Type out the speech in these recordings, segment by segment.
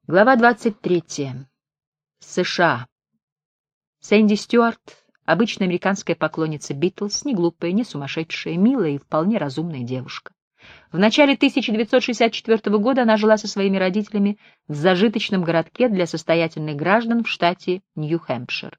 Глава 23. США. Сэнди Стюарт, обычная американская поклонница Битлз, не глупая, не сумасшедшая, милая и вполне разумная девушка. В начале 1964 года она жила со своими родителями в зажиточном городке для состоятельных граждан в штате Нью-Хэмпшир.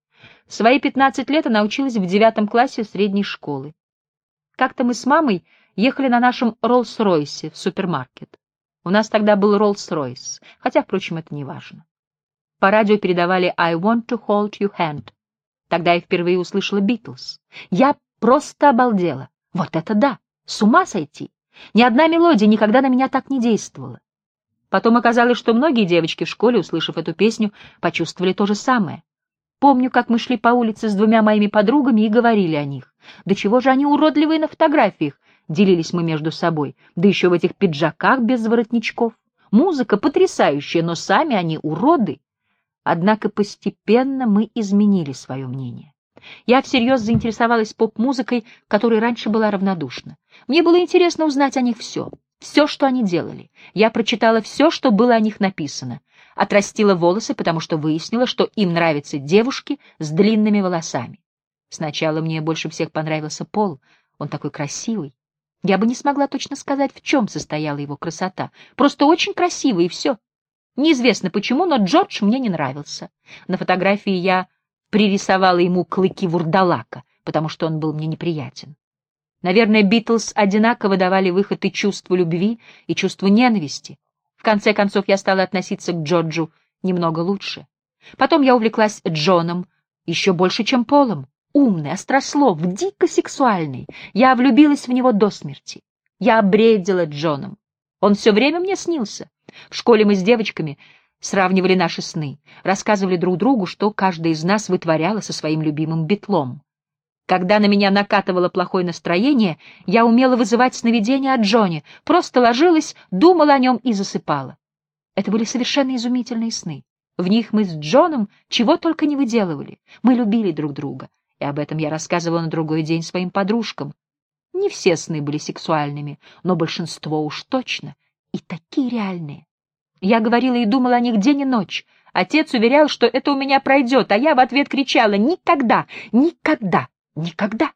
В свои 15 лет она училась в 9 классе средней школы. Как-то мы с мамой ехали на нашем Роллс-Ройсе в супермаркет. У нас тогда был Роллс-Ройс, хотя, впрочем, это не важно. По радио передавали «I want to hold your hand». Тогда я впервые услышала Битлз. Я просто обалдела. Вот это да! С ума сойти! Ни одна мелодия никогда на меня так не действовала. Потом оказалось, что многие девочки в школе, услышав эту песню, почувствовали то же самое. Помню, как мы шли по улице с двумя моими подругами и говорили о них. Да чего же они уродливые на фотографиях, делились мы между собой, да еще в этих пиджаках без воротничков. Музыка потрясающая, но сами они уроды. Однако постепенно мы изменили свое мнение. Я всерьез заинтересовалась поп-музыкой, которой раньше была равнодушна. Мне было интересно узнать о них все, что они делали. Я прочитала все, что было о них написано. Отрастила волосы, потому что выяснила, что им нравятся девушки с длинными волосами. Сначала мне больше всех понравился Пол, он такой красивый. Я бы не смогла точно сказать, в чем состояла его красота. Просто очень красивый, и все. Неизвестно почему, но Джордж мне не нравился. На фотографии я пририсовала ему клыки вурдалака, потому что он был мне неприятен. Наверное, Битлз одинаково давали выход и чувству любви, и чувству ненависти. В конце концов, я стала относиться к Джорджу немного лучше. Потом я увлеклась Джоном еще больше, чем Полом. Умный, острослов, дико сексуальный. Я влюбилась в него до смерти. Я бредила Джоном. Он все время мне снился. В школе мы с девочками сравнивали наши сны, рассказывали друг другу, что каждая из нас вытворяла со своим любимым Битлом. Когда на меня накатывало плохое настроение, я умела вызывать сновидения о Джоне, просто ложилась, думала о нем и засыпала. Это были совершенно изумительные сны. В них мы с Джоном чего только не выделывали. Мы любили друг друга. И об этом я рассказывала на другой день своим подружкам. Не все сны были сексуальными, но большинство уж точно. И такие реальные. Я говорила и думала о них день и ночь. Отец уверял, что это у меня пройдет, а я в ответ кричала: «Никогда! Никогда! Никогда!»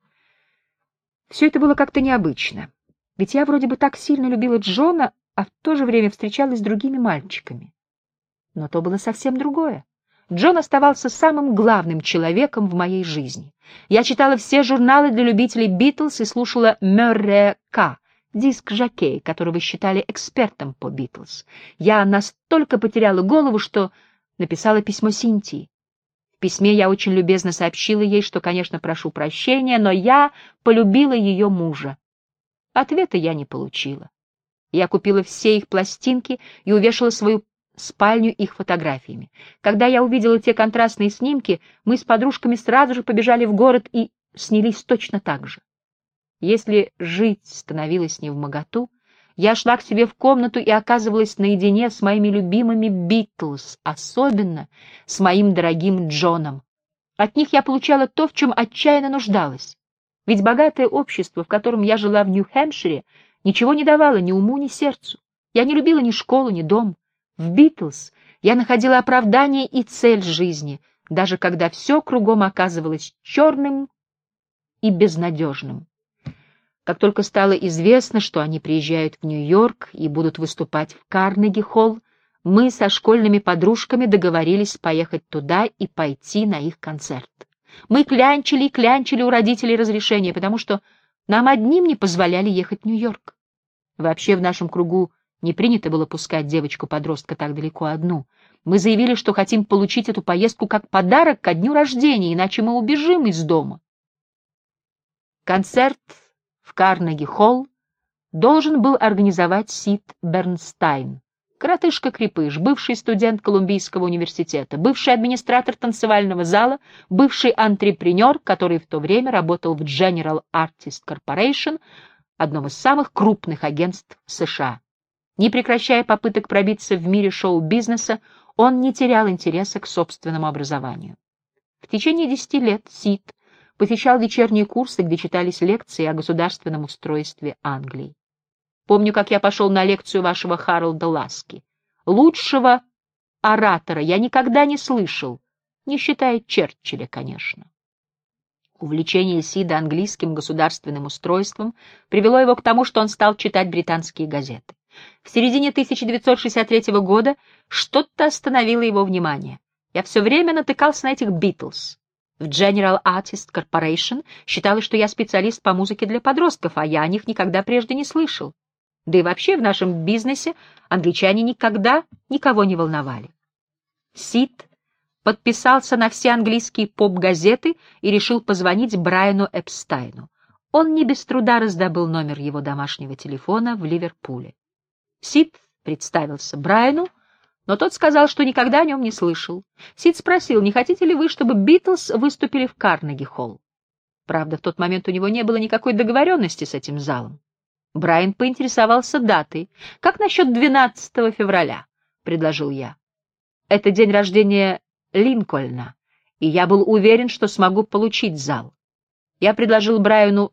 Все это было как-то необычно. Ведь я вроде бы так сильно любила Джона, а в то же время встречалась с другими мальчиками. Но то было совсем другое. Джон оставался самым главным человеком в моей жизни. Я читала все журналы для любителей Битлз и слушала Мюррея К., диск-жокей, которого считали экспертом по Битлз. Я настолько потеряла голову, что написала письмо Синтии. В письме я очень любезно сообщила ей, что, конечно, прошу прощения, но я полюбила ее мужа. Ответа я не получила. Я купила все их пластинки и увешала свою спальню их фотографиями. Когда я увидела те контрастные снимки, мы с подружками сразу же побежали в город и снялись точно так же. Если жить становилось невмоготу, я шла к себе в комнату и оказывалась наедине с моими любимыми Битлз, особенно с моим дорогим Джоном. От них я получала то, в чем отчаянно нуждалась. Ведь богатое общество, в котором я жила в Нью-Хэмпшире, ничего не давало ни уму, ни сердцу. Я не любила ни школу, ни дом. В Битлз я находила оправдание и цель жизни, даже когда все кругом оказывалось черным и безнадежным. Как только стало известно, что они приезжают в Нью-Йорк и будут выступать в Карнеги-холл, мы со школьными подружками договорились поехать туда и пойти на их концерт. Мы клянчили и клянчили у родителей разрешения, потому что нам одним не позволяли ехать в Нью-Йорк. Вообще в нашем кругу не принято было пускать девочку-подростка так далеко одну. Мы заявили, что хотим получить эту поездку как подарок ко дню рождения, иначе мы убежим из дома. Концерт в Карнеги-холл должен был организовать Сид Бернстайн, коротышка-крепыш, бывший студент Колумбийского университета, бывший администратор танцевального зала, бывший антрепренер, который в то время работал в General Artist Corporation, одном из самых крупных агентств США. Не прекращая попыток пробиться в мире шоу-бизнеса, он не терял интереса к собственному образованию. В течение 10 лет Сид посещал вечерние курсы, где читались лекции о государственном устройстве Англии. Помню, как я пошел на лекцию вашего Харолда Ласки. Лучшего оратора я никогда не слышал, не считая Черчилля, конечно. Увлечение Сида английским государственным устройством привело его к тому, что он стал читать британские газеты. В середине 1963 года что-то остановило его внимание. Я все время натыкался на этих Битлз. В General Artist Corporation считалось, что я специалист по музыке для подростков, а я о них никогда прежде не слышал. Да и вообще в нашем бизнесе англичане никогда никого не волновали. Сид подписался на все английские поп-газеты и решил позвонить Брайану Эпстайну. Он не без труда раздобыл номер его домашнего телефона в Ливерпуле. Сид представился Брайану, но тот сказал, что никогда о нем не слышал. Сид спросил, не хотите ли вы, чтобы Битлз выступили в Карнеги-холл. Правда, в тот момент у него не было никакой договоренности с этим залом. Брайан поинтересовался датой. «Как насчет 12 февраля?» — предложил я. «Это день рождения Линкольна, и я был уверен, что смогу получить зал. Я предложил Брайану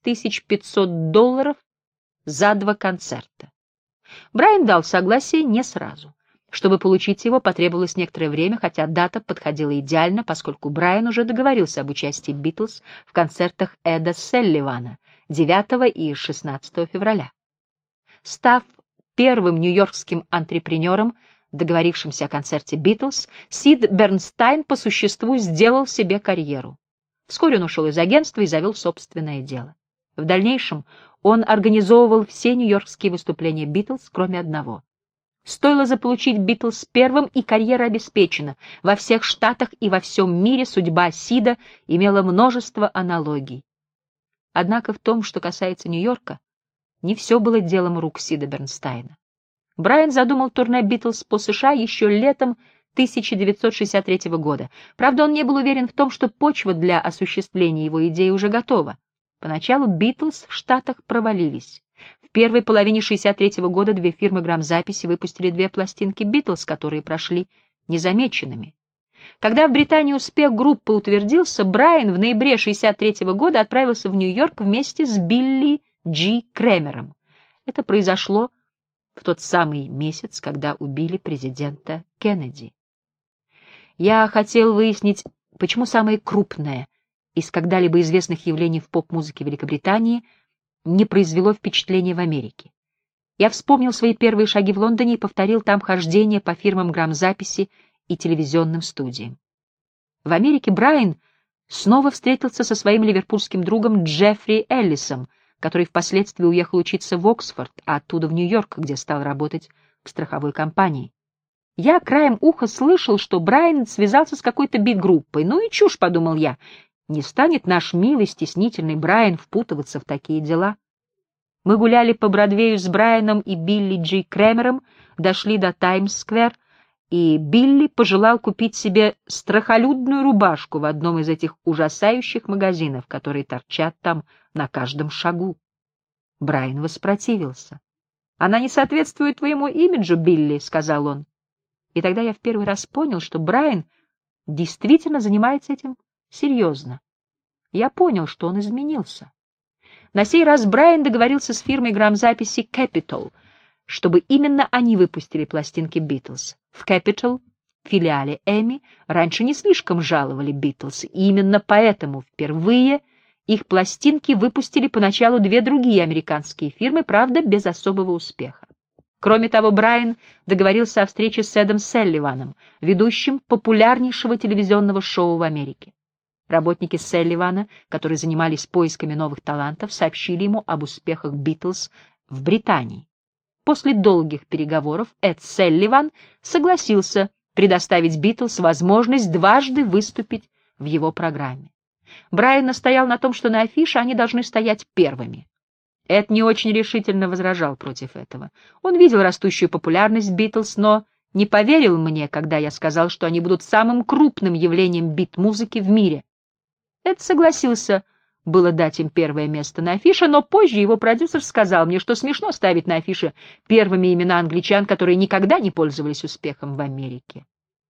$6500 за 2 концерта. Брайан дал согласие не сразу. Чтобы получить его, потребовалось некоторое время, хотя дата подходила идеально, поскольку Брайан уже договорился об участии Битлз в концертах Эда Селливана 9 и 16 февраля. Став первым нью-йоркским антрепренером, договорившимся о концерте Битлз, Сид Бернстайн по существу сделал себе карьеру. Вскоре он ушел из агентства и завел собственное дело. В дальнейшем он организовывал все нью-йоркские выступления Битлз, кроме одного. Стоило заполучить Битлз первым, и карьера обеспечена. Во всех штатах и во всем мире судьба Сида имела множество аналогий. Однако в том, что касается Нью-Йорка, не все было делом рук Сида Бернстайна. Брайан задумал турне Битлз по США еще летом 1963 года. Правда, он не был уверен в том, что почва для осуществления его идеи уже готова. Поначалу Битлз в Штатах провалились. В первой половине 1963 года 2 фирмы грамзаписи выпустили 2 пластинки Битлз, которые прошли незамеченными. Когда в Британии успех группы утвердился, Брайан в ноябре 1963 года отправился в Нью-Йорк вместе с Билли Джи Крэмером. Это произошло в тот самый месяц, когда убили президента Кеннеди. Я хотел выяснить, почему самое крупное из когда-либо известных явлений в поп-музыке Великобритании не произвело впечатления в Америке. Я вспомнил свои первые шаги в Лондоне и повторил там хождение по фирмам грамзаписи и телевизионным студиям. В Америке Брайан снова встретился со своим ливерпульским другом Джеффри Эллисом, который впоследствии уехал учиться в Оксфорд, а оттуда в Нью-Йорк, где стал работать в страховой компании. Я краем уха слышал, что Брайан связался с какой-то бит-группой. Ну и чушь, подумал я. Не станет наш милый, стеснительный Брайан впутываться в такие дела. Мы гуляли по Бродвею с Брайаном и Билли Джи Крэмером, дошли до Таймс-сквер, и Билли пожелал купить себе страхолюдную рубашку в одном из этих ужасающих магазинов, которые торчат там на каждом шагу. Брайан воспротивился. «Она не соответствует твоему имиджу, Билли», — сказал он. И тогда я в первый раз понял, что Брайан действительно занимается этим серьезно. Я понял, что он изменился. На сей раз Брайан договорился с фирмой грамзаписи Capitol, чтобы именно они выпустили пластинки Битлз. В Capitol, филиале Эми, раньше не слишком жаловали Битлз, и именно поэтому впервые их пластинки выпустили поначалу 2 другие американские фирмы, правда, без особого успеха. Кроме того, Брайан договорился о встрече с Эдом Селливаном, ведущим популярнейшего телевизионного шоу в Америке. Работники Селливана, которые занимались поисками новых талантов, сообщили ему об успехах Битлз в Британии. После долгих переговоров Эд Селливан согласился предоставить Битлз возможность дважды выступить в его программе. Брайан настоял на том, что на афише они должны стоять первыми. Эд не очень решительно возражал против этого. Он видел растущую популярность Битлз, но не поверил мне, когда я сказал, что они будут самым крупным явлением бит-музыки в мире. Эд согласился было дать им первое место на афише, но позже его продюсер сказал мне, что смешно ставить на афише первыми имена англичан, которые никогда не пользовались успехом в Америке.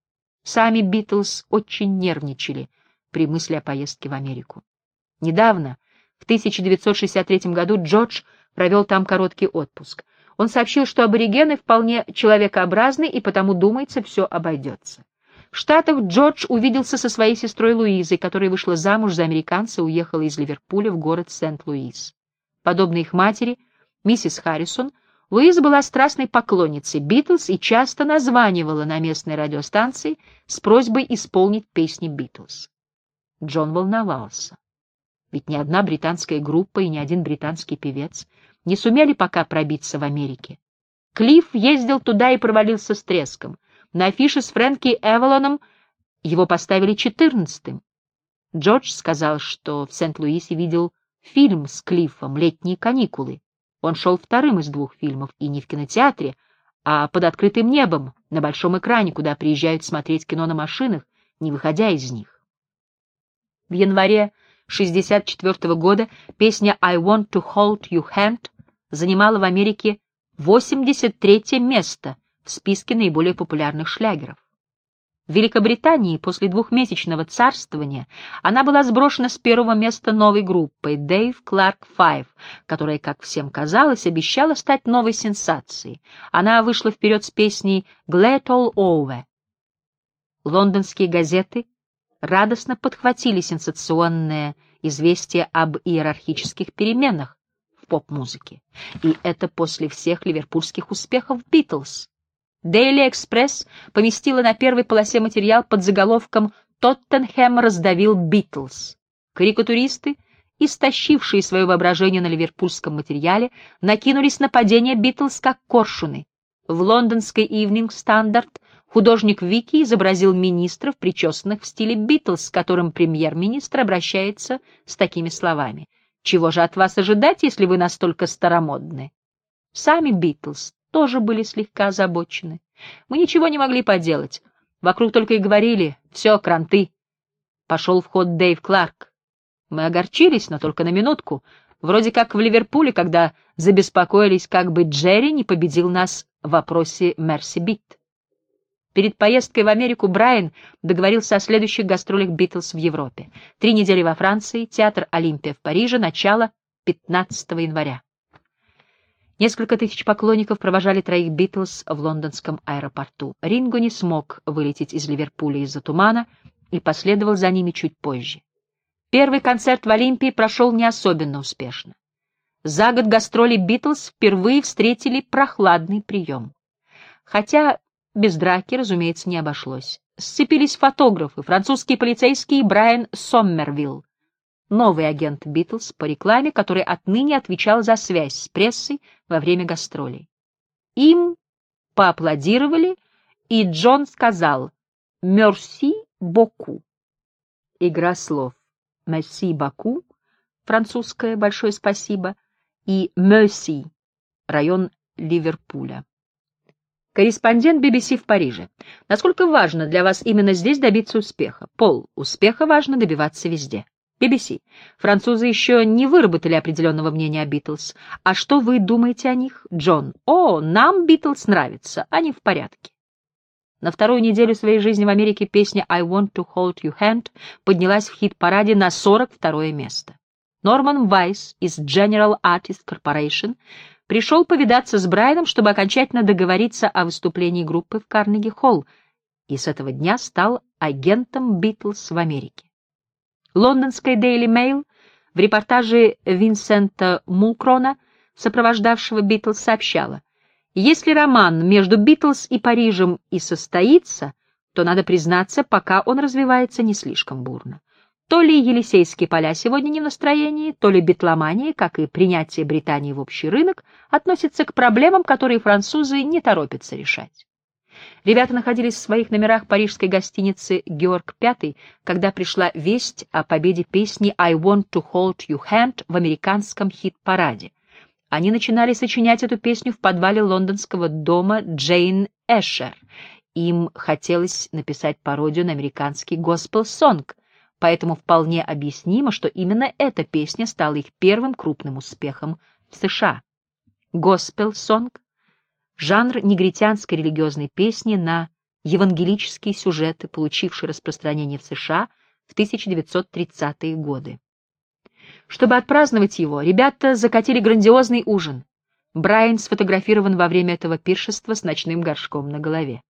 Сами Битлз очень нервничали при мысли о поездке в Америку. Недавно, в 1963 году, Джордж провел там короткий отпуск. Он сообщил, что аборигены вполне человекообразны, и потому, думается, все обойдется. В Штатах Джордж увиделся со своей сестрой Луизой, которая вышла замуж за американца и уехала из Ливерпуля в город Сент-Луис. Подобно их матери, миссис Харрисон, Луиза была страстной поклонницей Битлз и часто названивала на местной радиостанции с просьбой исполнить песни Битлз. Джон волновался. Ведь ни одна британская группа и ни один британский певец не сумели пока пробиться в Америке. Клифф ездил туда и провалился с треском. На афише с Фрэнки Эвелоном его поставили 14-м. Джордж сказал, что в Сент-Луисе видел фильм с Клиффом «Летние каникулы». Он шел вторым из 2 фильмов, и не в кинотеатре, а под открытым небом, на большом экране, куда приезжают смотреть кино на машинах, не выходя из них. В январе 1964 года песня «I Want to Hold Your Hand» занимала в Америке 83-е место в списке наиболее популярных шлягеров. В Великобритании после 2-месячного царствования она была сброшена с 1-го места новой группой Dave Clark Five, которая, как всем казалось, обещала стать новой сенсацией. Она вышла вперед с песней «Glad All Over». Лондонские газеты радостно подхватили сенсационное известие об иерархических переменах в поп-музыке. И это после всех ливерпульских успехов «Битлз». Daily Express поместила на первой полосе материал под заголовком «Тоттенхэм раздавил Битлз». Карикатуристы, истощившие свое воображение на ливерпульском материале, накинулись на падение Битлз как коршуны. В лондонской Evening Standard художник Вики изобразил министров, причесанных в стиле Битлз, с которым премьер-министр обращается с такими словами: «Чего же от вас ожидать, если вы настолько старомодны?» Сами Битлз тоже были слегка озабочены. Мы ничего не могли поделать. Вокруг только и говорили: «Все, кранты». Пошел в ход Дэйв Кларк. Мы огорчились, но только на минутку. Вроде как в Ливерпуле, когда забеспокоились, как бы Джерри не победил нас в вопросе Мерси Бит. Перед поездкой в Америку Брайан договорился о следующих гастролях Битлз в Европе. 3 недели во Франции, театр Олимпия в Париже, начало 15 января. Несколько тысяч поклонников провожали 3 Битлз в лондонском аэропорту. Ринго не смог вылететь из Ливерпуля из-за тумана и последовал за ними чуть позже. Первый концерт в Олимпии прошел не особенно успешно. За год гастролей Битлз впервые встретили прохладный прием. Хотя без драки, разумеется, не обошлось. Сцепились фотографы, французские полицейские и Брайан Соммервилл, новый агент Битлз по рекламе, который отныне отвечал за связь с прессой во время гастролей. Им поаплодировали, и Джон сказал «Merci beaucoup». Игра слов «Merci beaucoup» — французское «большое спасибо» и «Мерси» — район Ливерпуля. Корреспондент BBC в Париже. Насколько важно для вас именно здесь добиться успеха? Пол, успеха важно добиваться везде. BBC. Французы еще не выработали определенного мнения о Битлз. А что вы думаете о них? Джон. О, нам Битлз нравится, они в порядке. На 2-ю неделю своей жизни в Америке песня «I Want to Hold Your Hand» поднялась в хит-параде на 42-е место. Норман Вайс из General Artists Corporation пришел повидаться с Брайаном, чтобы окончательно договориться о выступлении группы в Карнеги-холл, и с этого дня стал агентом Битлз в Америке. Лондонская Daily Mail в репортаже Винсента Мулкрона, сопровождавшего Битлз, сообщала: «Если роман между Битлз и Парижем и состоится, то, надо признаться, пока он развивается не слишком бурно. То ли Елисейские поля сегодня не в настроении, то ли битломания, как и принятие Британии в общий рынок, относится к проблемам, которые французы не торопятся решать». Ребята находились в своих номерах парижской гостиницы «Георг V», когда пришла весть о победе песни «I Want to Hold Your Hand» в американском хит-параде. Они начинали сочинять эту песню в подвале лондонского дома Джейн Эшер. Им хотелось написать пародию на американский госпел-сонг, поэтому вполне объяснимо, что именно эта песня стала их первым крупным успехом в США. Госпел-сонг — жанр негритянской религиозной песни на евангелические сюжеты, получивший распространение в США в 1930-е годы. Чтобы отпраздновать его, ребята закатили грандиозный ужин. Брайан сфотографирован во время этого пиршества с ночным горшком на голове.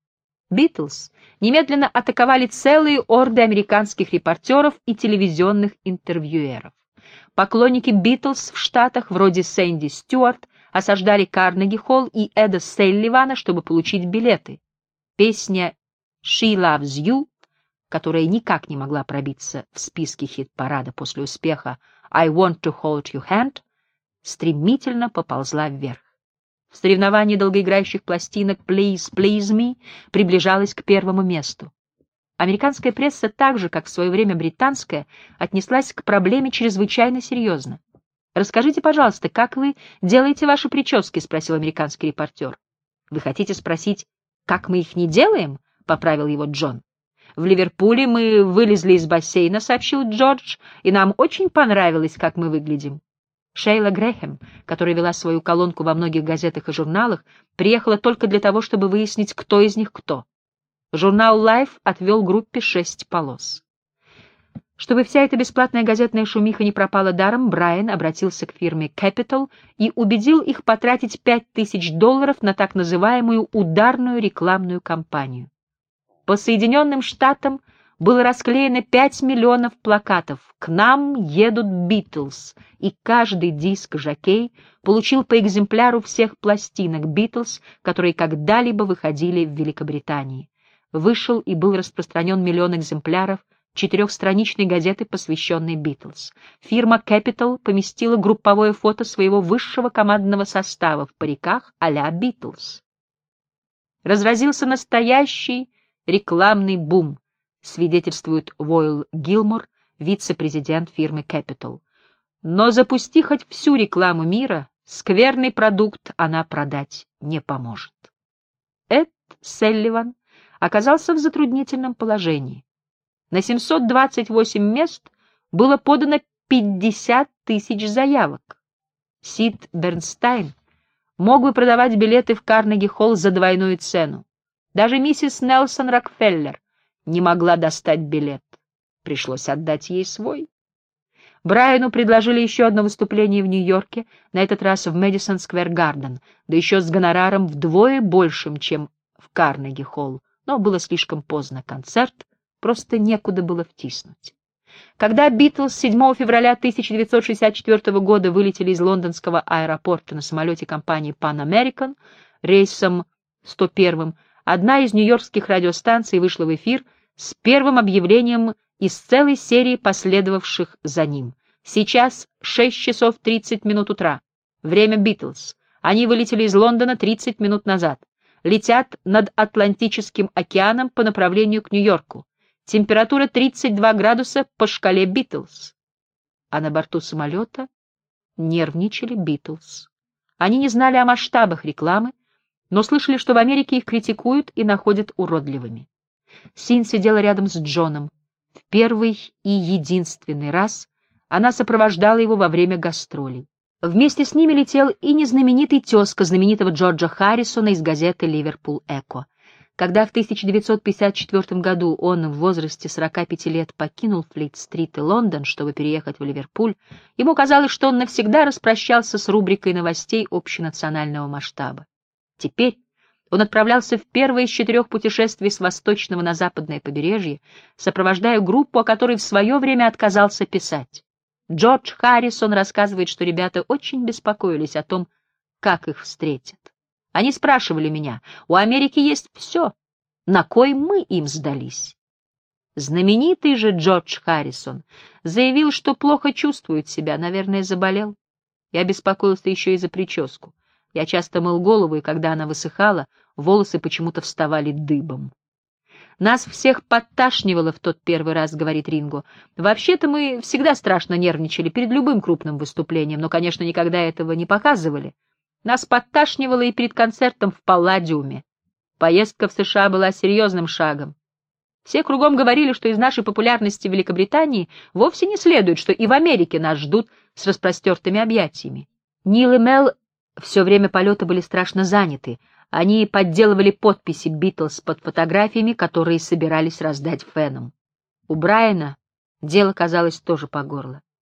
Битлз немедленно атаковали целые орды американских репортеров и телевизионных интервьюеров. Поклонники Битлз в Штатах, вроде Сэнди Стюарт, осаждали Карнеги-холл и Эда Салливана, чтобы получить билеты. Песня «She Loves You», которая никак не могла пробиться в списке хит-парада после успеха «I Want to Hold Your Hand», стремительно поползла вверх. В соревновании долгоиграющих пластинок «Please, Please Me» приближалась к первому месту. Американская пресса, так же, как в свое время британская, отнеслась к проблеме чрезвычайно серьезно. «Расскажите, пожалуйста, как вы делаете ваши прически?» — спросил американский репортер. «Вы хотите спросить, как мы их не делаем?» — поправил его Джон. «В Ливерпуле мы вылезли из бассейна», — сообщил Джордж, «и нам очень понравилось, как мы выглядим». Шейла Грэхэм, которая вела свою колонку во многих газетах и журналах, приехала только для того, чтобы выяснить, кто из них кто. Журнал Life отвел группе 6 полос. Чтобы вся эта бесплатная газетная шумиха не пропала даром, Брайан обратился к фирме Capital и убедил их потратить $5000 на так называемую ударную рекламную кампанию. По Соединенным Штатам было расклеено 5 миллионов плакатов «К нам едут Битлз», и каждый диск-жокей получил по экземпляру всех пластинок Битлз, которые когда-либо выходили в Великобритании. Вышел и был распространен миллион экземпляров 4-страничной газеты, посвященной Битлз. Фирма Capital поместила групповое фото своего высшего командного состава в париках а-ля Битлз. Разразился настоящий рекламный бум, свидетельствует Войл Гилмор, вице-президент фирмы Capital. Но запусти хоть всю рекламу мира, скверный продукт она продать не поможет. Эд Салливан оказался в затруднительном положении. На 728 мест было подано 50 000 заявок. Сид Бернстайн мог бы продавать билеты в Карнеги-холл за двойную цену. Даже миссис Нельсон Рокфеллер не могла достать билет. Пришлось отдать ей свой. Брайану предложили еще одно выступление в Нью-Йорке, на этот раз в Мэдисон-сквер-гарден, да еще с гонораром вдвое большим, чем в Карнеги-холл, но было слишком поздно, концерт просто некуда было втиснуть. Когда Битлз 7 февраля 1964 года вылетели из лондонского аэропорта на самолете компании Pan American рейсом 101, одна из нью-йоркских радиостанций вышла в эфир с первым объявлением из целой серии последовавших за ним. Сейчас 6 часов 30 минут утра. Время Битлз. Они вылетели из Лондона 30 минут назад. Летят над Атлантическим океаном по направлению к Нью-Йорку. Температура 32 градуса по шкале Битлз. А на борту самолета нервничали Битлз. Они не знали о масштабах рекламы, но слышали, что в Америке их критикуют и находят уродливыми. Син сидела рядом с Джоном. В первый и единственный раз она сопровождала его во время гастролей. Вместе с ними летел и незнаменитый тезка знаменитого Джорджа Харрисона из газеты «Ливерпул Эко». Когда в 1954 году он в возрасте 45 лет покинул Флит-стрит и Лондон, чтобы переехать в Ливерпуль, ему казалось, что он навсегда распрощался с рубрикой новостей общенационального масштаба. Теперь он отправлялся в первое из 4 путешествий с восточного на западное побережье, сопровождая группу, о которой в свое время отказался писать. Джордж Харрисон рассказывает, что ребята очень беспокоились о том, как их встретят. Они спрашивали меня: у Америки есть все, на кой мы им сдались? Знаменитый же Джордж Харрисон заявил, что плохо чувствует себя, наверное, заболел. Я беспокоился еще и за прическу. Я часто мыл голову, и когда она высыхала, волосы почему-то вставали дыбом. «Нас всех подташнивало в тот первый раз», — говорит Ринго. «Вообще-то мы всегда страшно нервничали перед любым крупным выступлением, но, конечно, никогда этого не показывали. Нас подташнивало и перед концертом в Палладиуме. Поездка в США была серьезным шагом. Все кругом говорили, что из нашей популярности в Великобритании вовсе не следует, что и в Америке нас ждут с распростертыми объятиями. Нил и Мел все время полета были страшно заняты. Они подделывали подписи Битлз под фотографиями, которые собирались раздать фенам. У Брайана дело казалось тоже по горло.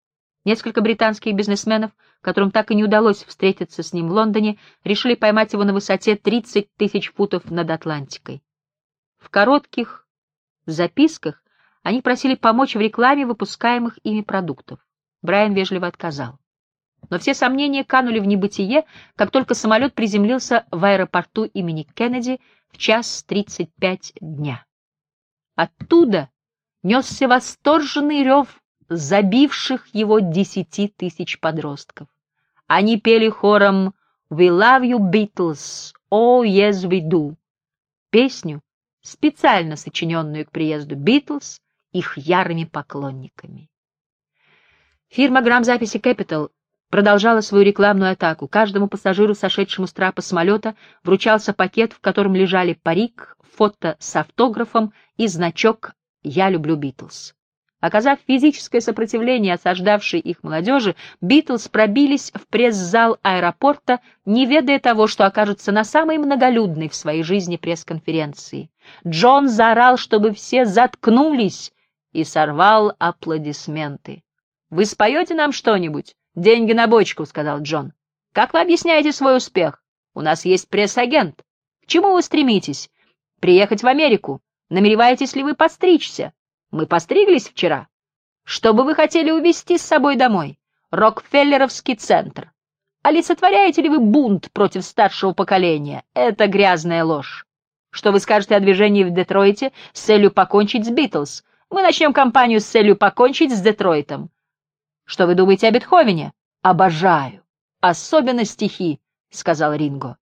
Несколько британских бизнесменов, которым так и не удалось встретиться с ним в Лондоне, решили поймать его на высоте 30 тысяч футов над Атлантикой. В коротких записках они просили помочь в рекламе выпускаемых ими продуктов. Брайан вежливо отказал. Но все сомнения канули в небытие, как только самолет приземлился в аэропорту имени Кеннеди в 1:35 дня. Оттуда несся восторженный рев забивших его 10 тысяч подростков. Они пели хором «We love you, Beatles! Oh, yes, we do!» песню, специально сочиненную к приезду Битлз их ярыми поклонниками. Фирма грамзаписи Capital продолжала свою рекламную атаку. Каждому пассажиру, сошедшему с трапа самолета, вручался пакет, в котором лежали парик, фото с автографом и значок «Я люблю Битлз». Оказав физическое сопротивление осаждавшей их молодежи, Битлз пробились в пресс-зал аэропорта, не ведая того, что окажутся на самой многолюдной в своей жизни пресс-конференции. Джон заорал, чтобы все заткнулись, и сорвал аплодисменты. «Вы споете нам что-нибудь? Деньги на бочку», — сказал Джон. «Как вы объясняете свой успех? У нас есть пресс-агент. К чему вы стремитесь? Приехать в Америку? Намереваетесь ли вы постричься? Мы постриглись вчера. Что бы вы хотели увезти с собой домой? Рокфеллеровский центр. Олицетворяете ли вы бунт против старшего поколения? Это грязная ложь. Что вы скажете о движении в Детройте с целью покончить с Битлз? Мы начнем кампанию с целью покончить с Детройтом. Что вы думаете о Бетховене? Обожаю. Особенно стихи, — сказал Ринго.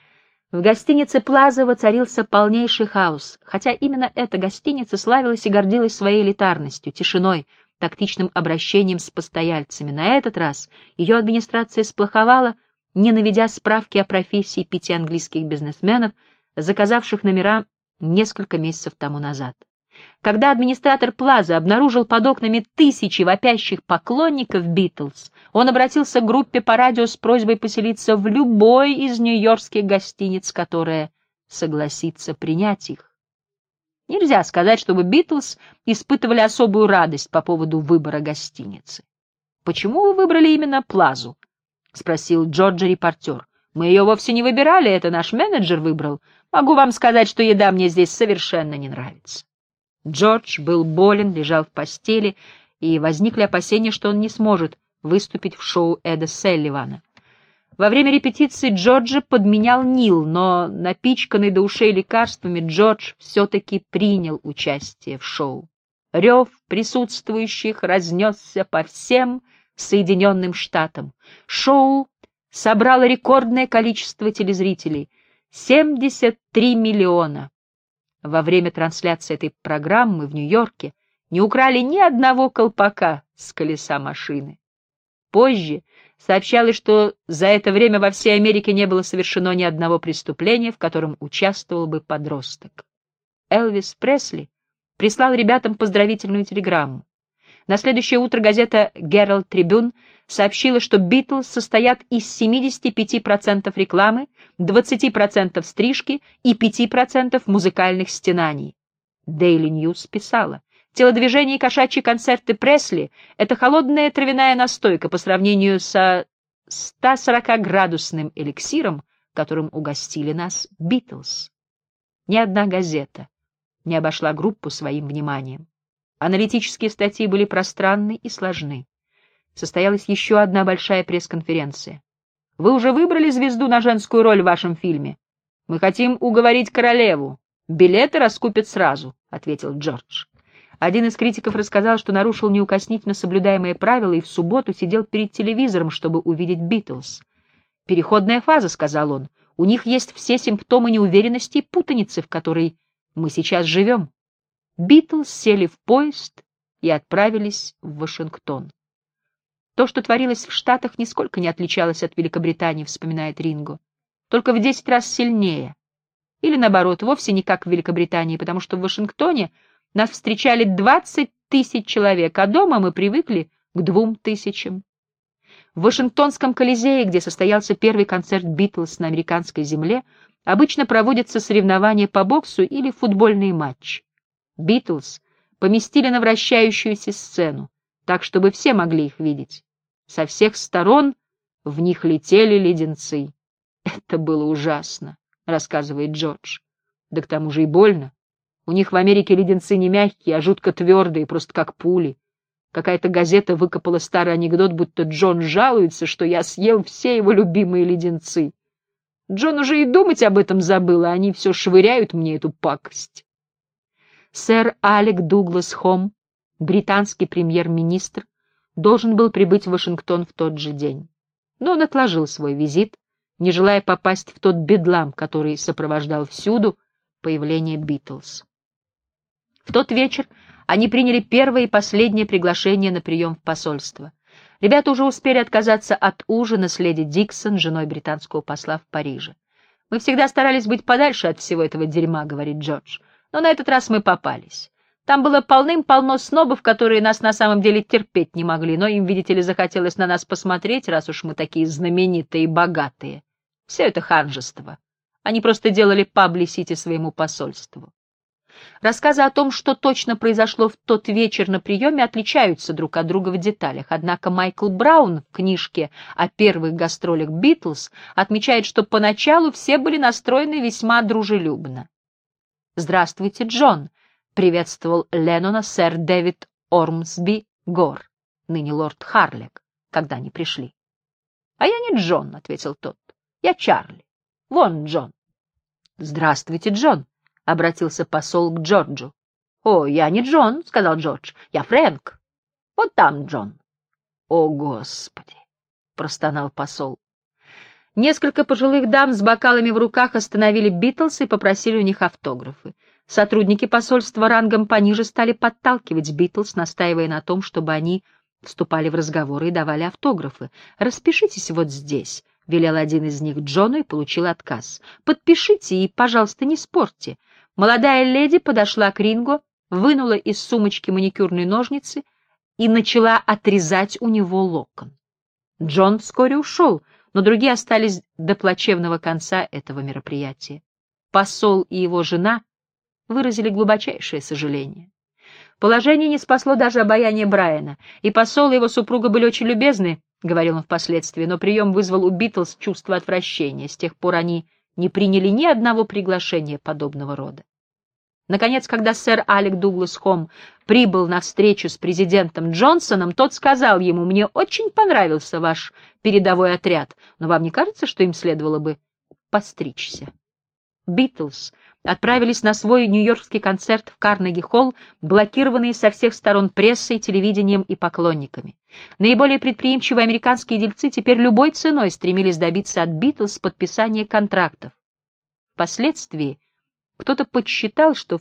В гостинице «Плаза» воцарился полнейший хаос, хотя именно эта гостиница славилась и гордилась своей элитарностью, тишиной, тактичным обращением с постояльцами. На этот раз ее администрация сплоховала, не наведя справки о профессии 5 английских бизнесменов, заказавших номера несколько месяцев тому назад. Когда администратор «Плаза» обнаружил под окнами тысячи вопящих поклонников Битлз, он обратился к группе по радио с просьбой поселиться в любой из нью-йоркских гостиниц, которая согласится принять их. Нельзя сказать, чтобы Битлз испытывали особую радость по поводу выбора гостиницы. «Почему вы выбрали именно «Плазу»?» — спросил Джорджи-репортер. «Мы ее вовсе не выбирали, это наш менеджер выбрал. Могу вам сказать, что еда мне здесь совершенно не нравится». Джордж был болен, лежал в постели, и возникли опасения, что он не сможет выступить в шоу Эда Селливана. Во время репетиции Джорджа подменял Нил, но, напичканный до ушей лекарствами, Джордж все-таки принял участие в шоу. Рев присутствующих разнесся по всем Соединенным Штатам. Шоу собрало рекордное количество телезрителей — 73 миллиона. Во время трансляции этой программы в Нью-Йорке не украли ни одного колпака с колеса машины. Позже сообщалось, что за это время во всей Америке не было совершено ни одного преступления, в котором участвовал бы подросток. Элвис Пресли прислал ребятам поздравительную телеграмму. На следующее утро газета «Геральд Трибюн» сообщила, что «Битлз» состоят из 75% рекламы, 20% стрижки и 5% музыкальных стенаний. Daily News писала: «Телодвижение и кошачьи концерты Пресли — это холодная травяная настойка по сравнению со 140-градусным эликсиром, которым угостили нас Битлз». Ни одна газета не обошла группу своим вниманием. Аналитические статьи были пространны и сложны. Состоялась еще одна большая пресс-конференция. «Вы уже выбрали звезду на женскую роль в вашем фильме? Мы хотим уговорить королеву. Билеты раскупят сразу», — ответил Джордж. Один из критиков рассказал, что нарушил неукоснительно соблюдаемые правила и в субботу сидел перед телевизором, чтобы увидеть Битлз. «Переходная фаза», — сказал он. «У них есть все симптомы неуверенности и путаницы, в которой мы сейчас живем». Битлз сели в поезд и отправились в Вашингтон. То, что творилось в Штатах, нисколько не отличалось от Великобритании, вспоминает Ринго, только в 10 раз сильнее. Или, наоборот, вовсе не как в Великобритании, потому что в Вашингтоне нас встречали 20 тысяч человек, а дома мы привыкли к 2000. В Вашингтонском Колизее, где состоялся первый концерт Битлз на американской земле, обычно проводятся соревнования по боксу или футбольные матчи. Битлз поместили на вращающуюся сцену, так, чтобы все могли их видеть. Со всех сторон в них летели леденцы. «Это было ужасно», — рассказывает Джордж. «Да к тому же и больно. У них в Америке леденцы не мягкие, а жутко твердые, просто как пули. Какая-то газета выкопала старый анекдот, будто Джон жалуется, что я съел все его любимые леденцы. Джон уже и думать об этом забыл, а они все швыряют мне эту пакость». Сэр Алек Дуглас Хом, британский премьер-министр, должен был прибыть в Вашингтон в тот же день. Но он отложил свой визит, не желая попасть в тот бедлам, который сопровождал всюду появление Битлз. В тот вечер они приняли первое и последнее приглашение на прием в посольство. Ребята уже успели отказаться от ужина с леди Диксон, женой британского посла в Париже. «Мы всегда старались быть подальше от всего этого дерьма», — говорит Джордж. «Но на этот раз мы попались. Там было полным-полно снобов, которые нас на самом деле терпеть не могли, но им, видите ли, захотелось на нас посмотреть, раз уж мы такие знаменитые и богатые. Все это ханжество. Они просто делали паблисити своему посольству». Рассказы о том, что точно произошло в тот вечер на приеме, отличаются друг от друга в деталях, однако Майкл Браун в книжке о первых гастролях Битлз отмечает, что поначалу все были настроены весьма дружелюбно. «Здравствуйте, Джон», — приветствовал Леннона сэр Дэвид Ормсби Гор, ныне лорд Харлек, когда они пришли. «А я не Джон», — ответил тот, — «я Чарли. Вон Джон». «Здравствуйте, Джон», — обратился посол к Джорджу. «О, я не Джон», — сказал Джордж, — «я Фрэнк. Вот там Джон». «О, Господи!» — простонал посол. Несколько пожилых дам с бокалами в руках остановили Битлз и попросили у них автографы. Сотрудники посольства рангом пониже стали подталкивать Битлз, настаивая на том, чтобы они вступали в разговоры и давали автографы. «Распишитесь вот здесь», — велел один из них Джону и получил отказ. «Подпишите и, пожалуйста, не спорьте». Молодая леди подошла к Ринго, вынула из сумочки маникюрные ножницы и начала отрезать у него локон. Джон вскоре ушел, но другие остались до плачевного конца этого мероприятия. Посол и его жена выразили глубочайшее сожаление. Положение не спасло даже обаяние Брайана, и посол и его супруга были очень любезны, — говорил он впоследствии, но прием вызвал у Битлз чувство отвращения. С тех пор они не приняли ни одного приглашения подобного рода. Наконец, когда сэр Алек Дуглас Хом прибыл на встречу с президентом Джонсоном, тот сказал ему: «Мне очень понравился ваш передовой отряд, но вам не кажется, что им следовало бы постричься?» Битлз отправились на свой нью-йоркский концерт в Карнеги-холл, блокированные со всех сторон прессой, телевидением и поклонниками. Наиболее предприимчивые американские дельцы теперь любой ценой стремились добиться от Битлз подписания контрактов. Впоследствии кто-то подсчитал, что в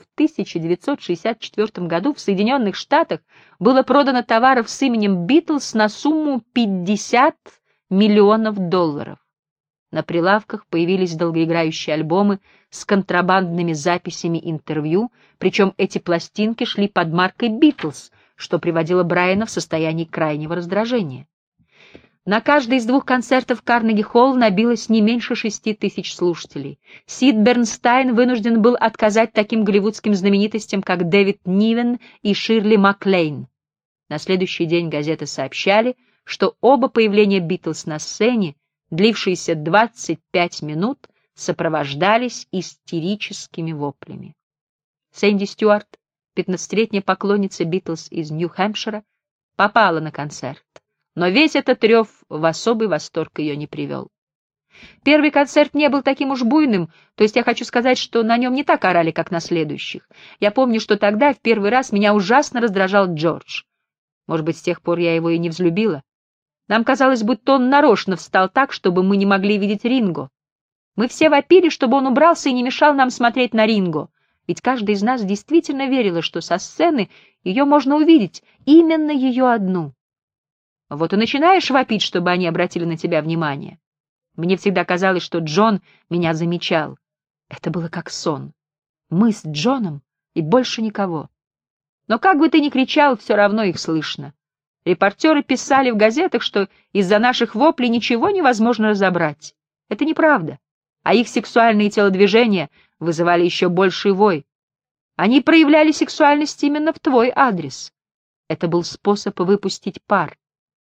1964 году в Соединенных Штатах было продано товаров с именем Битлз на сумму $50 миллионов. На прилавках появились долгоиграющие альбомы с контрабандными записями интервью, причем эти пластинки шли под маркой «Битлз», что приводило Брайана в состояние крайнего раздражения. На каждый из двух концертов Карнеги-холл набилось не меньше 6000 слушателей. Сид Бернстайн вынужден был отказать таким голливудским знаменитостям, как Дэвид Нивен и Ширли Маклейн. На следующий день газеты сообщали, что оба появления Битлз на сцене, длившиеся 25 минут, сопровождались истерическими воплями. Сэнди Стюарт, 15-летняя поклонница Битлз из Нью-Хэмпшира, попала на концерт, но весь этот рев в особый восторг ее не привел. Первый концерт не был таким уж буйным, то есть я хочу сказать, что на нем не так орали, как на следующих. Я помню, что тогда в первый раз меня ужасно раздражал Джордж. Может быть, с тех пор я его и не взлюбила. Нам казалось, будто он нарочно встал так, чтобы мы не могли видеть Ринго. Мы все вопили, чтобы он убрался и не мешал нам смотреть на Ринго, ведь каждый из нас действительно верила, что со сцены ее можно увидеть, именно ее одну. Вот и начинаешь вопить, чтобы они обратили на тебя внимание. Мне всегда казалось, что Джон меня замечал. Это было как сон. Мы с Джоном и больше никого. Но как бы ты ни кричал, все равно их слышно. Репортеры писали в газетах, что из-за наших воплей ничего невозможно разобрать. Это неправда. А их сексуальные телодвижения вызывали еще больший вой. Они проявляли сексуальность именно в твой адрес. Это был способ выпустить пар.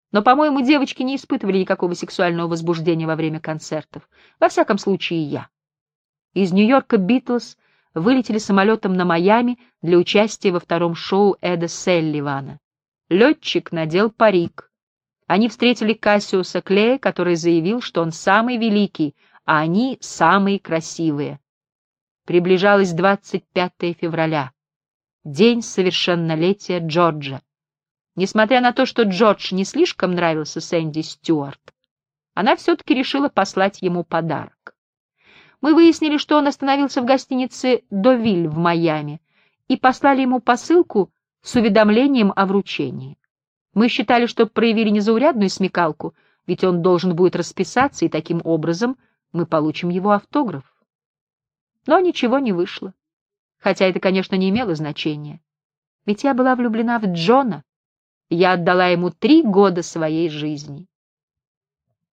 Но, по-моему, девочки не испытывали никакого сексуального возбуждения во время концертов. Во всяком случае, я. Из Нью-Йорка Битлз вылетели самолетом на Майами для участия во втором шоу Эда Селливана. Летчик надел парик. Они встретили Кассиуса Клея, который заявил, что он самый великий, а они самые красивые. Приближалось 25 февраля, день совершеннолетия Джорджа. Несмотря на то, что Джордж не слишком нравился Сэнди Стюарт, она все-таки решила послать ему подарок. Мы выяснили, что он остановился в гостинице «Довиль» в Майами, и послали ему посылку с уведомлением о вручении. Мы считали, что проявили незаурядную смекалку, ведь он должен будет расписаться, и таким образом мы получим его автограф. Но ничего не вышло, хотя это, конечно, не имело значения, ведь я была влюблена в Джона. Я отдала ему 3 года своей жизни.